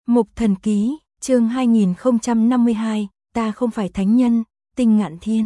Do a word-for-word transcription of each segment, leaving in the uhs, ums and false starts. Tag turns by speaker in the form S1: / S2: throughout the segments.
S1: Mục Thần Ký, chương hai nghìn không trăm năm mươi hai, ta không phải thánh nhân, Tinh Ngạn Thiên.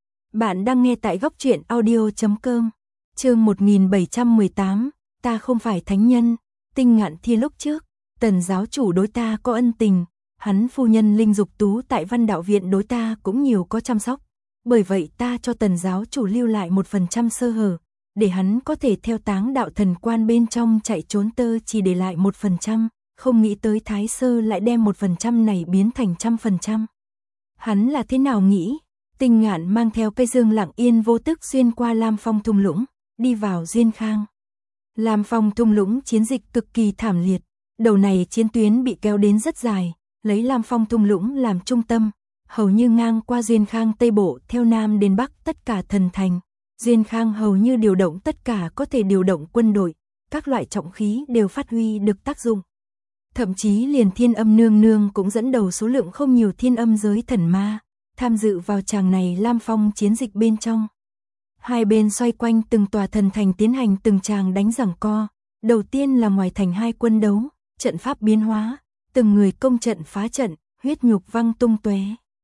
S1: Bạn đang nghe tại góc truyện audio chấm com. Chương một nghìn bảy trăm mười tám, ta không phải thánh nhân, Tinh Ngạn Thiên. Lúc trước, Tần giáo chủ đối ta có ân tình, hắn phu nhân Linh Dục Tú tại Văn Đạo viện đối ta cũng nhiều có chăm sóc. Bởi vậy ta cho Tần giáo chủ lưu lại một phần trăm sơ hở, để hắn có thể theo Táng Đạo Thần Quan bên trong chạy trốn, tơ chỉ để lại một phần trăm. Không nghĩ tới Thái Sơ lại đem một phần trăm này biến thành trăm phần trăm. Hắn là thế nào nghĩ? Tinh Ngạn mang theo cây dương lặng yên vô tức xuyên qua Lam Phong thung lũng, đi vào Duyên Khang. Lam Phong thung lũng chiến dịch cực kỳ thảm liệt, đầu này chiến tuyến bị kéo đến rất dài, lấy Lam Phong thung lũng làm trung tâm, hầu như ngang qua Duyên Khang Tây Bộ theo Nam đến Bắc tất cả thần thành. Duyên Khang hầu như điều động tất cả có thể điều động quân đội, các loại trọng khí đều phát huy được tác dụng. Thậm chí liền Thiên Âm Nương Nương cũng dẫn đầu số lượng không nhiều thiên âm giới thần ma, tham dự vào tràng này Lam Phong chiến dịch bên trong. Hai bên xoay quanh từng tòa thần thành tiến hành từng tràng đánh giằng co. Đầu tiên là ngoài thành hai quân đấu, trận pháp biến hóa, từng người công trận phá trận, huyết nhục văng tung tóe.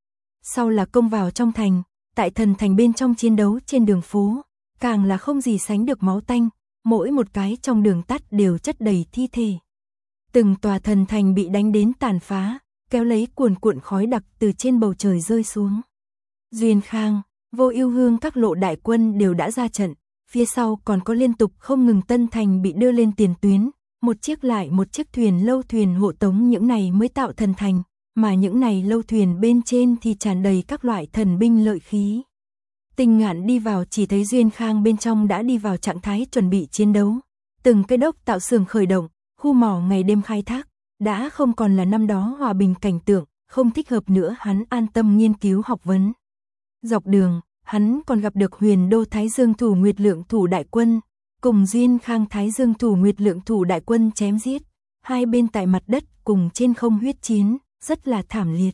S1: Sau là công vào trong thành, tại thần thành bên trong chiến đấu trên đường phố, càng là không gì sánh được máu tanh, mỗi một cái trong đường tắt đều chất đầy thi thể. Từng tòa thần thành bị đánh đến tàn phá, kéo lấy cuồn cuộn khói đặc từ trên bầu trời rơi xuống. Duyên Khang, Vô Ưu Hương các lộ đại quân đều đã ra trận, phía sau còn có liên tục không ngừng tân thành bị đưa lên tiền tuyến, một chiếc lại một chiếc thuyền lâu thuyền hộ tống những này mới tạo thần thành, mà những này lâu thuyền bên trên thì tràn đầy các loại thần binh lợi khí. Tinh Ngạn đi vào chỉ thấy Duyên Khang bên trong đã đi vào trạng thái chuẩn bị chiến đấu, từng cái đốc tạo xưởng khởi động, khu mỏ ngày đêm khai thác, đã không còn là năm đó hòa bình cảnh tượng, không thích hợp nữa, hắn an tâm nghiên cứu học vấn. Dọc đường, hắn còn gặp được Huyền Đô Thái Dương Thủ Nguyệt Lượng Thủ đại quân, cùng Duyên Khang Thái Dương Thủ Nguyệt Lượng Thủ đại quân chém giết, hai bên tại mặt đất cùng trên không huyết chiến, rất là thảm liệt.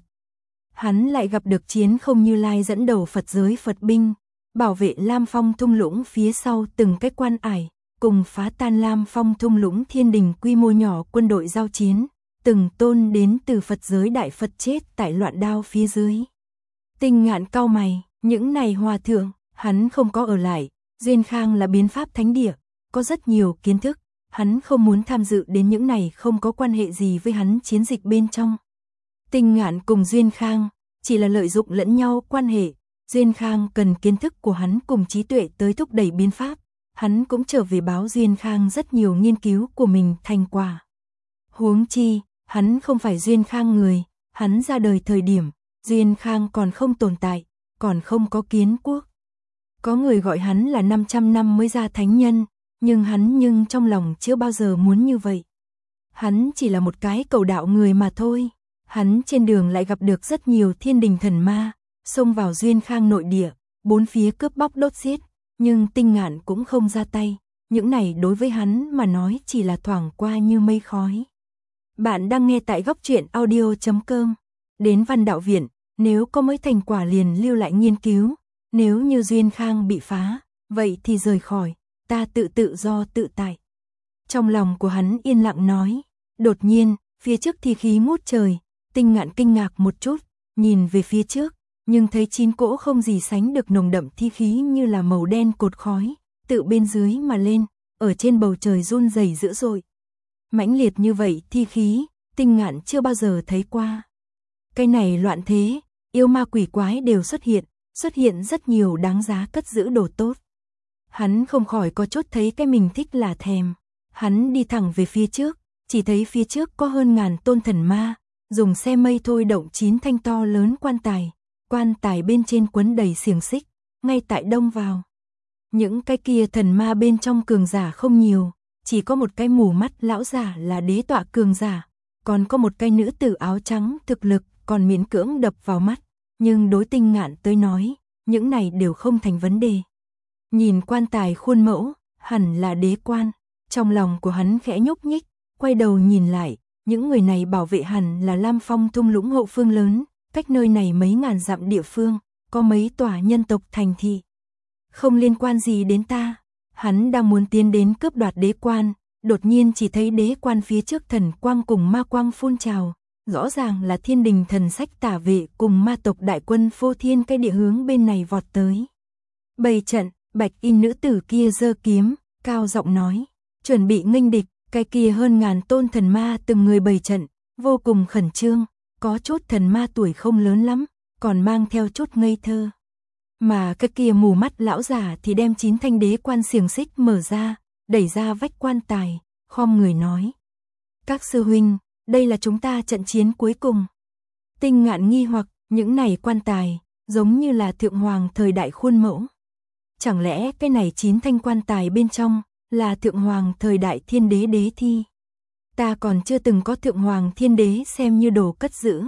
S1: Hắn lại gặp được Chiến Không Như Lai dẫn đầu Phật giới Phật binh, bảo vệ Lam Phong thung lũng phía sau từng cái quan ải, cùng phá tan Lam Phong thung lũng thiên đình quy mô nhỏ quân đội giao chiến, từng tôn đến từ Phật giới đại Phật chết tại loạn đao phía dưới. Tinh Ngạn cau mày, những này hòa thượng, hắn không có ở lại, Duyên Khang là biến pháp thánh địa, có rất nhiều kiến thức, hắn không muốn tham dự đến những này không có quan hệ gì với hắn chiến dịch bên trong. Tinh Ngạn cùng Duyên Khang chỉ là lợi dụng lẫn nhau quan hệ, Duyên Khang cần kiến thức của hắn cùng trí tuệ tới thúc đẩy biến pháp. Hắn cũng trở về báo Duyên Khang rất nhiều nghiên cứu của mình thành quả. Huống chi, hắn không phải Duyên Khang người, hắn ra đời thời điểm, Duyên Khang còn không tồn tại, còn không có kiến quốc. Có người gọi hắn là năm trăm năm mới ra thánh nhân, nhưng hắn nhưng trong lòng chưa bao giờ muốn như vậy. Hắn chỉ là một cái cầu đạo người mà thôi. Hắn trên đường lại gặp được rất nhiều thiên đình thần ma, xông vào Duyên Khang nội địa, bốn phía cướp bóc đốt giết. Nhưng Tinh Ngạn cũng không ra tay, những này đối với hắn mà nói chỉ là thoảng qua như mây khói. Bạn đang nghe tại góc truyện audio chấm com. Đến Văn Đạo viện, nếu có mới thành quả liền lưu lại nghiên cứu, nếu như Duyên Khang bị phá, vậy thì rời khỏi, ta tự tự do tự tại. Trong lòng của hắn yên lặng nói, đột nhiên, phía trước thi khí ngút trời, Tinh Ngạn kinh ngạc một chút, nhìn về phía trước. Nhưng thấy chín cỗ không gì sánh được nồng đậm thi khí như là màu đen cột khói, tự bên dưới mà lên, ở trên bầu trời run rẩy dữ dội. Mãnh liệt như vậy thi khí, Tinh Ngạn chưa bao giờ thấy qua. Cái này loạn thế, yêu ma quỷ quái đều xuất hiện, xuất hiện rất nhiều đáng giá cất giữ đồ tốt. Hắn không khỏi có chút thấy cái mình thích là thèm. Hắn đi thẳng về phía trước, chỉ thấy phía trước có hơn ngàn tôn thần ma, dùng xe mây thôi động chín thanh to lớn quan tài. Quan tài bên trên quấn đầy xiềng xích, ngay tại đông vào. Những cái kia thần ma bên trong cường giả không nhiều, chỉ có một cái mù mắt lão giả là đế tọa cường giả, còn có một cái nữ tử áo trắng thực lực còn miễn cưỡng đập vào mắt, nhưng đối Tinh Ngạn tới nói, những này đều không thành vấn đề. Nhìn quan tài khuôn mẫu, hẳn là đế quan, trong lòng của hắn khẽ nhúc nhích, quay đầu nhìn lại, những người này bảo vệ hẳn là Lam Phong thung lũng hậu phương lớn. Cách nơi này mấy ngàn dặm địa phương, có mấy tòa nhân tộc thành thị. Không liên quan gì đến ta, hắn đang muốn tiến đến cướp đoạt đế quan, đột nhiên chỉ thấy đế quan phía trước thần quang cùng ma quang phun trào, rõ ràng là thiên đình thần sách tả vệ cùng ma tộc đại quân phô thiên cái địa hướng bên này vọt tới. Bày trận, bạch y nữ tử kia giơ kiếm, cao giọng nói, chuẩn bị nghênh địch, cái kia hơn ngàn tôn thần ma từng người bày trận, vô cùng khẩn trương, có chút thần ma tuổi không lớn lắm, còn mang theo chút ngây thơ. Mà cái kia mù mắt lão giả thì đem chín thanh đế quan xiềng xích mở ra, đẩy ra vách quan tài, khom người nói. Các sư huynh, đây là chúng ta trận chiến cuối cùng. Tinh Ngạn nghi hoặc, những này quan tài, giống như là thượng hoàng thời đại khuôn mẫu. Chẳng lẽ cái này chín thanh quan tài bên trong, là thượng hoàng thời đại thiên đế đế thi? Ta còn chưa từng có thượng hoàng thiên đế xem như đồ cất giữ.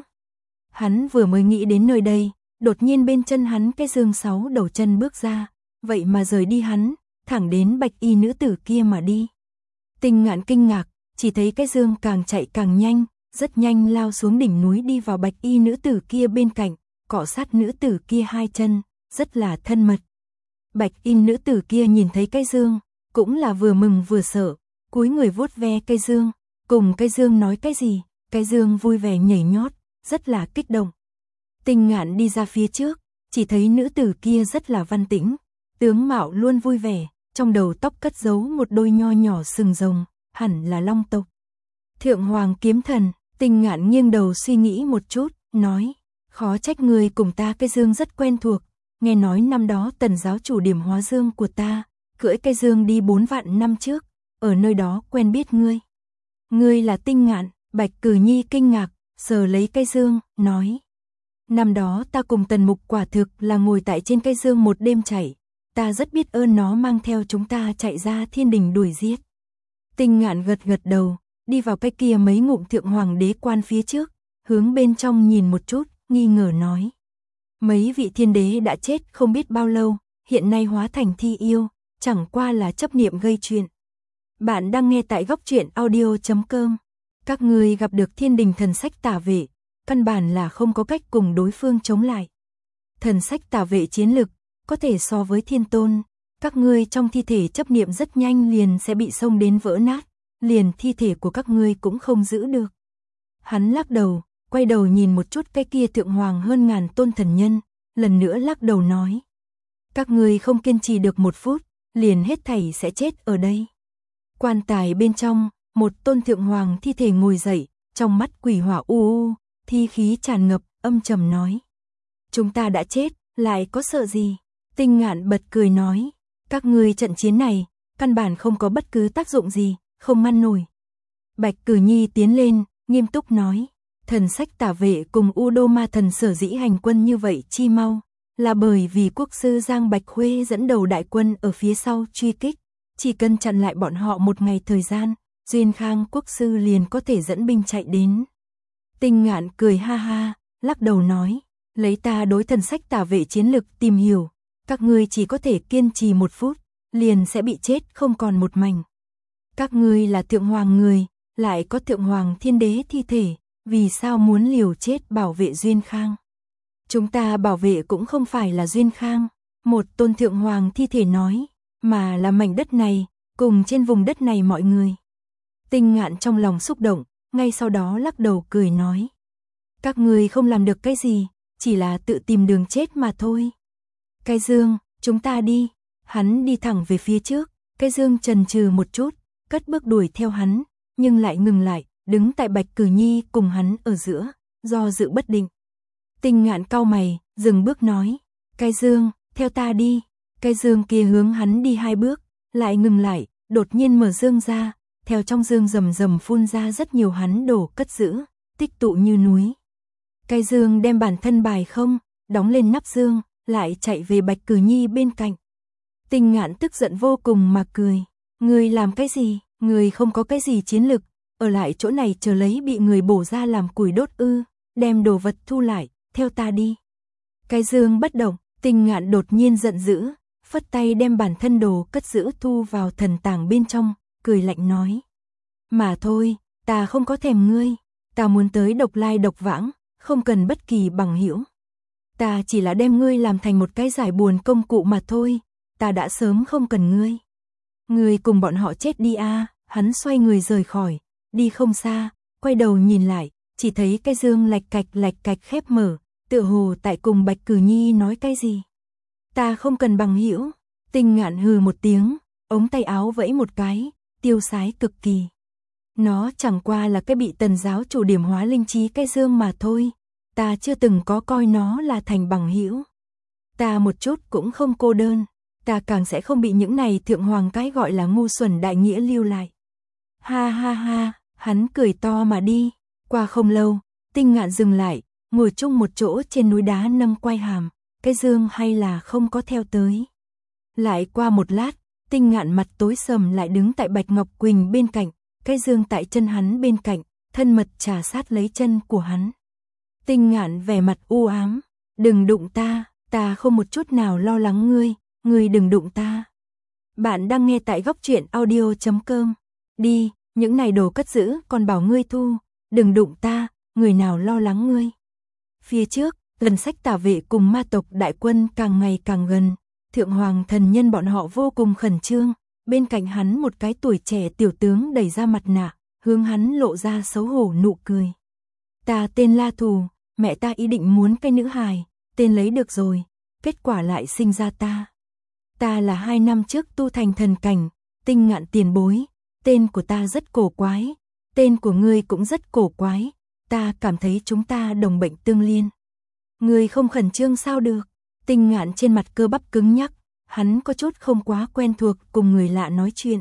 S1: Hắn vừa mới nghĩ đến nơi đây, đột nhiên bên chân hắn cái dương sáu đầu chân bước ra, vậy mà rời đi hắn, thẳng đến bạch y nữ tử kia mà đi. Tinh Ngạn kinh ngạc, chỉ thấy cái dương càng chạy càng nhanh, rất nhanh lao xuống đỉnh núi đi vào bạch y nữ tử kia bên cạnh, cọ sát nữ tử kia hai chân, rất là thân mật. Bạch y nữ tử kia nhìn thấy cái dương, cũng là vừa mừng vừa sợ, cúi người vuốt ve cây dương, cùng cây dương nói cái gì, cây dương vui vẻ nhảy nhót, rất là kích động. Tinh Ngạn đi ra phía trước, chỉ thấy nữ tử kia rất là văn tĩnh, tướng mạo luôn vui vẻ, trong đầu tóc cất giấu một đôi nho nhỏ sừng rồng, hẳn là long tộc. Thượng hoàng kiếm thần, Tinh Ngạn nghiêng đầu suy nghĩ một chút, nói, khó trách người cùng ta cây dương rất quen thuộc, nghe nói năm đó tần giáo chủ điểm hóa dương của ta, cưỡi cây dương đi bốn vạn năm trước, ở nơi đó quen biết ngươi. Ngươi là Tinh Ngạn, Bạch Cử Nhi kinh ngạc, sờ lấy cây dương, nói. Năm đó ta cùng tần mục quả thực là ngồi tại trên cây dương một đêm chạy, ta rất biết ơn nó mang theo chúng ta chạy ra thiên đình đuổi giết. Tinh Ngạn gật gật đầu, đi vào cái kia mấy ngụm thượng hoàng đế quan phía trước, hướng bên trong nhìn một chút, nghi ngờ nói. Mấy vị thiên đế đã chết không biết bao lâu, hiện nay hóa thành thi yêu, chẳng qua là chấp niệm gây chuyện. Bạn đang nghe tại góc truyện audio chấm com. Các ngươi gặp được thiên đình thần sách tả vệ, căn bản là không có cách cùng đối phương chống lại. Thần sách tả vệ chiến lực, có thể so với thiên tôn, các ngươi trong thi thể chấp niệm rất nhanh liền sẽ bị xông đến vỡ nát, liền thi thể của các ngươi cũng không giữ được. Hắn lắc đầu, quay đầu nhìn một chút cái kia thượng hoàng hơn ngàn tôn thần nhân, lần nữa lắc đầu nói. Các ngươi không kiên trì được một phút, liền hết thảy sẽ chết ở đây. Quan tài bên trong, một tôn thượng hoàng thi thể ngồi dậy, trong mắt quỷ hỏa u u, thi khí tràn ngập, âm trầm nói. Chúng ta đã chết, lại có sợ gì? Tinh Ngạn bật cười nói. Các ngươi trận chiến này, căn bản không có bất cứ tác dụng gì, không ngăn nổi. Bạch Cử Nhi tiến lên, nghiêm túc nói. Thần sách tả vệ cùng U Đô Ma thần sở dĩ hành quân như vậy chi mau, là bởi vì quốc sư Giang Bạch Khuê dẫn đầu đại quân ở phía sau truy kích, chỉ cần chặn lại bọn họ một ngày thời gian, Duyên Khang quốc sư liền có thể dẫn binh chạy đến. Tinh Ngạn cười ha ha, lắc đầu nói, lấy ta đối thần sách tả vệ chiến lực tìm hiểu, các ngươi chỉ có thể kiên trì một phút, liền sẽ bị chết không còn một mảnh. Các ngươi là thượng hoàng người, lại có thượng hoàng thiên đế thi thể, vì sao muốn liều chết bảo vệ Duyên Khang? Chúng ta bảo vệ cũng không phải là Duyên Khang, một tôn thượng hoàng thi thể nói, mà là mảnh đất này, cùng trên vùng đất này mọi người. Tinh Ngạn trong lòng xúc động, ngay sau đó lắc đầu cười nói. Các ngươi không làm được cái gì, chỉ là tự tìm đường chết mà thôi. Cái dương, chúng ta đi. Hắn đi thẳng về phía trước, cái dương chần chừ một chút, cất bước đuổi theo hắn, nhưng lại ngừng lại, đứng tại Bạch Cử Nhi cùng hắn ở giữa, do dự bất định. Tinh Ngạn cau mày, dừng bước nói, cái dương, theo ta đi. Cái dương kia hướng hắn đi hai bước, lại ngừng lại, đột nhiên mở dương ra, theo trong dương rầm rầm phun ra rất nhiều hắn đổ cất giữ, tích tụ như núi. Cái dương đem bản thân bài không, đóng lên nắp dương, lại chạy về Bạch Cử Nhi bên cạnh. Tinh Ngạn tức giận vô cùng mà cười, người làm cái gì, người không có cái gì chiến lực, ở lại chỗ này chờ lấy bị người bổ ra làm củi đốt ư, đem đồ vật thu lại, theo ta đi. Cái dương bất động, Tinh Ngạn đột nhiên giận dữ, phất tay đem bản thân đồ cất giữ thu vào thần tàng bên trong, cười lạnh nói. Mà thôi, ta không có thèm ngươi, ta muốn tới độc lai độc vãng, không cần bất kỳ bằng hữu. Ta chỉ là đem ngươi làm thành một cái giải buồn công cụ mà thôi, ta đã sớm không cần ngươi. Ngươi cùng bọn họ chết đi a. hắn xoay người rời khỏi, đi không xa, quay đầu nhìn lại, chỉ thấy cái dương lạch cạch lạch cạch khép mở, tựa hồ tại cùng Bạch Cử Nhi nói cái gì. Ta không cần bằng hữu. Tinh Ngạn hừ một tiếng, ống tay áo vẫy một cái, tiêu sái cực kỳ. Nó chẳng qua là cái bị Tần giáo chủ điểm hóa linh trí cái dương mà thôi, ta chưa từng có coi nó là thành bằng hữu. Ta một chút cũng không cô đơn, ta càng sẽ không bị những này thượng hoàng cái gọi là ngu xuẩn đại nghĩa lưu lại. Ha ha ha, hắn cười to mà đi. Qua không lâu, Tinh Ngạn dừng lại, ngồi chung một chỗ trên núi đá nâng quai hàm, cái dương hay là không có theo tới. Lại qua một lát, Tinh Ngạn mặt tối sầm lại đứng tại Bạch Ngọc Quỳnh bên cạnh, cái dương tại chân hắn bên cạnh, thân mật trà sát lấy chân của hắn. Tinh Ngạn vẻ mặt u ám, đừng đụng ta, ta không một chút nào lo lắng ngươi, ngươi đừng đụng ta. Bạn đang nghe tại góc truyện audio chấm com. Đi, những này đồ cất giữ còn bảo ngươi thu, đừng đụng ta, người nào lo lắng ngươi. Phía trước, Thần Sách Tả Vệ cùng ma tộc đại quân càng ngày càng gần, thượng hoàng thần nhân bọn họ vô cùng khẩn trương, bên cạnh hắn một cái tuổi trẻ tiểu tướng đẩy ra mặt nạ, hướng hắn lộ ra xấu hổ nụ cười. Ta tên La Thù, mẹ ta ý định muốn cái nữ hài, tên lấy được rồi, kết quả lại sinh ra ta. Ta là hai năm trước tu thành thần cảnh, Tinh Ngạn tiền bối, tên của ta rất cổ quái, tên của ngươi cũng rất cổ quái, ta cảm thấy chúng ta đồng bệnh tương liên. Ngươi không khẩn trương sao được? Tinh Ngạn trên mặt cơ bắp cứng nhắc, hắn có chút không quá quen thuộc cùng người lạ nói chuyện.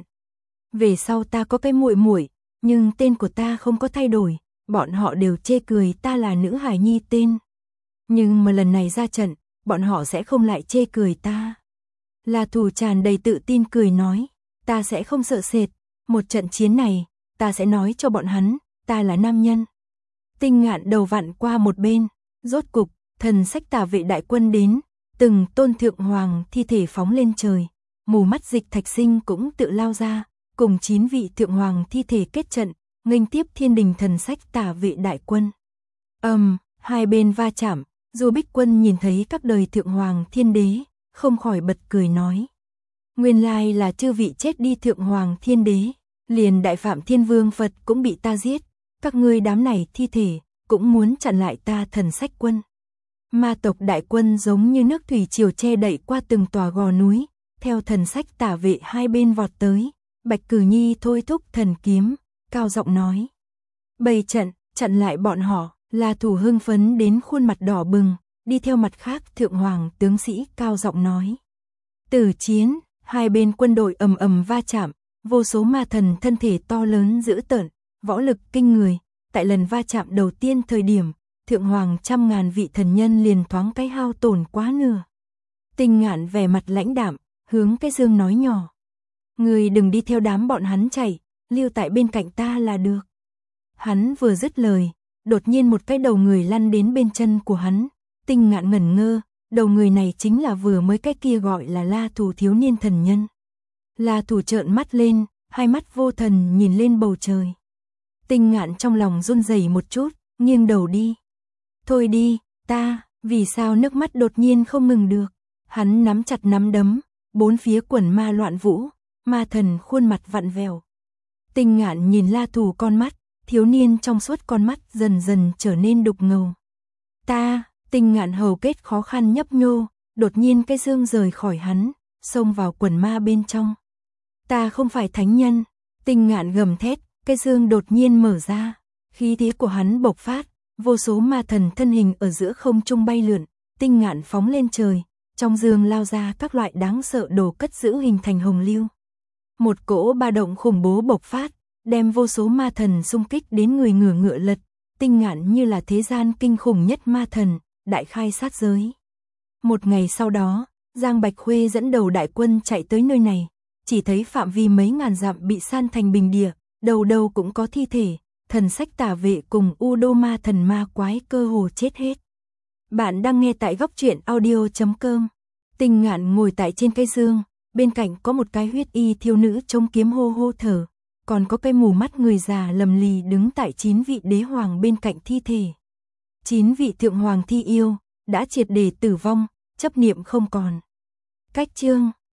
S1: Về sau ta có cái muội muội, nhưng tên của ta không có thay đổi, bọn họ đều chê cười ta là nữ hài nhi tên. Nhưng mà lần này ra trận, bọn họ sẽ không lại chê cười ta. La Thù tràn đầy tự tin cười nói, ta sẽ không sợ sệt, một trận chiến này, ta sẽ nói cho bọn hắn, ta là nam nhân. Tinh Ngạn đầu vặn qua một bên, rốt cục, Thần Sách Tả Vệ đại quân đến, từng tôn thượng hoàng thi thể phóng lên trời, mù mắt Dịch Thạch Sinh cũng tự lao ra, cùng chín vị thượng hoàng thi thể kết trận, nghênh tiếp thiên đình Thần Sách Tả Vệ đại quân. Ầm, um, hai bên va chạm, Du Bích Quân nhìn thấy các đời thượng hoàng thiên đế, không khỏi bật cười nói. Nguyên lai là chư vị chết đi thượng hoàng thiên đế, liền đại phạm thiên vương Phật cũng bị ta giết, các ngươi đám này thi thể, cũng muốn chặn lại ta Thần Sách quân. Ma tộc đại quân giống như nước thủy triều che đậy qua từng tòa gò núi, theo Thần Sách Tả Vệ hai bên vọt tới, Bạch Cử Nhi thôi thúc thần kiếm, cao giọng nói. Bày trận, chặn lại bọn họ, La Thù hưng phấn đến khuôn mặt đỏ bừng, đi theo mặt khác thượng hoàng tướng sĩ cao giọng nói. Tử chiến, hai bên quân đội ầm ầm va chạm, vô số ma thần thân thể to lớn dữ tợn, võ lực kinh người, tại lần va chạm đầu tiên thời điểm, thượng hoàng trăm ngàn vị thần nhân liền thoáng cái hao tổn quá nửa. Tinh Ngạn vẻ mặt lãnh đạm, hướng cái dương nói nhỏ. Người đừng đi theo đám bọn hắn chạy, lưu tại bên cạnh ta là được. Hắn vừa dứt lời, đột nhiên một cái đầu người lăn đến bên chân của hắn, Tinh Ngạn ngẩn ngơ, đầu người này chính là vừa mới cái kia gọi là La Thù thiếu niên thần nhân. La Thù trợn mắt lên, hai mắt vô thần nhìn lên bầu trời. Tinh Ngạn trong lòng run rẩy một chút, nghiêng đầu đi. Thôi đi, ta, vì sao nước mắt đột nhiên không ngừng được. Hắn nắm chặt nắm đấm, bốn phía quần ma loạn vũ, ma thần khuôn mặt vặn vẹo. Tinh Ngạn nhìn La Thù con mắt, thiếu niên trong suốt con mắt dần dần trở nên đục ngầu. Ta, Tinh Ngạn hầu kết khó khăn nhấp nhô, đột nhiên cái dương rời khỏi hắn, xông vào quần ma bên trong. Ta không phải thánh nhân, Tinh Ngạn gầm thét, cái dương đột nhiên mở ra, khí thế của hắn bộc phát, vô số ma thần thân hình ở giữa không trung bay lượn, Tinh Ngạn phóng lên trời, trong dương lao ra các loại đáng sợ đồ cất giữ hình thành hồng lưu. Một cỗ ba động khủng bố bộc phát, đem vô số ma thần xung kích đến người ngửa ngựa lật, Tinh Ngạn như là thế gian kinh khủng nhất ma thần, đại khai sát giới. Một ngày sau đó, Giang Bạch Khuê dẫn đầu đại quân chạy tới nơi này, chỉ thấy phạm vi mấy ngàn dặm bị san thành bình địa, đầu đầu cũng có thi thể, Thần Sách Tả Vệ cùng U Đô ma thần ma quái cơ hồ chết hết. Bạn đang nghe tại góc truyện audio chấm com. Tinh Ngạn ngồi tại trên cây dương, bên cạnh có một cái huyết y thiếu nữ chống kiếm hô hô thở, còn có cái mù mắt người già lầm lì đứng tại chín vị đế hoàng bên cạnh thi thể. Chín vị thượng hoàng thi yêu, đã triệt để tử vong, chấp niệm không còn. Cách chương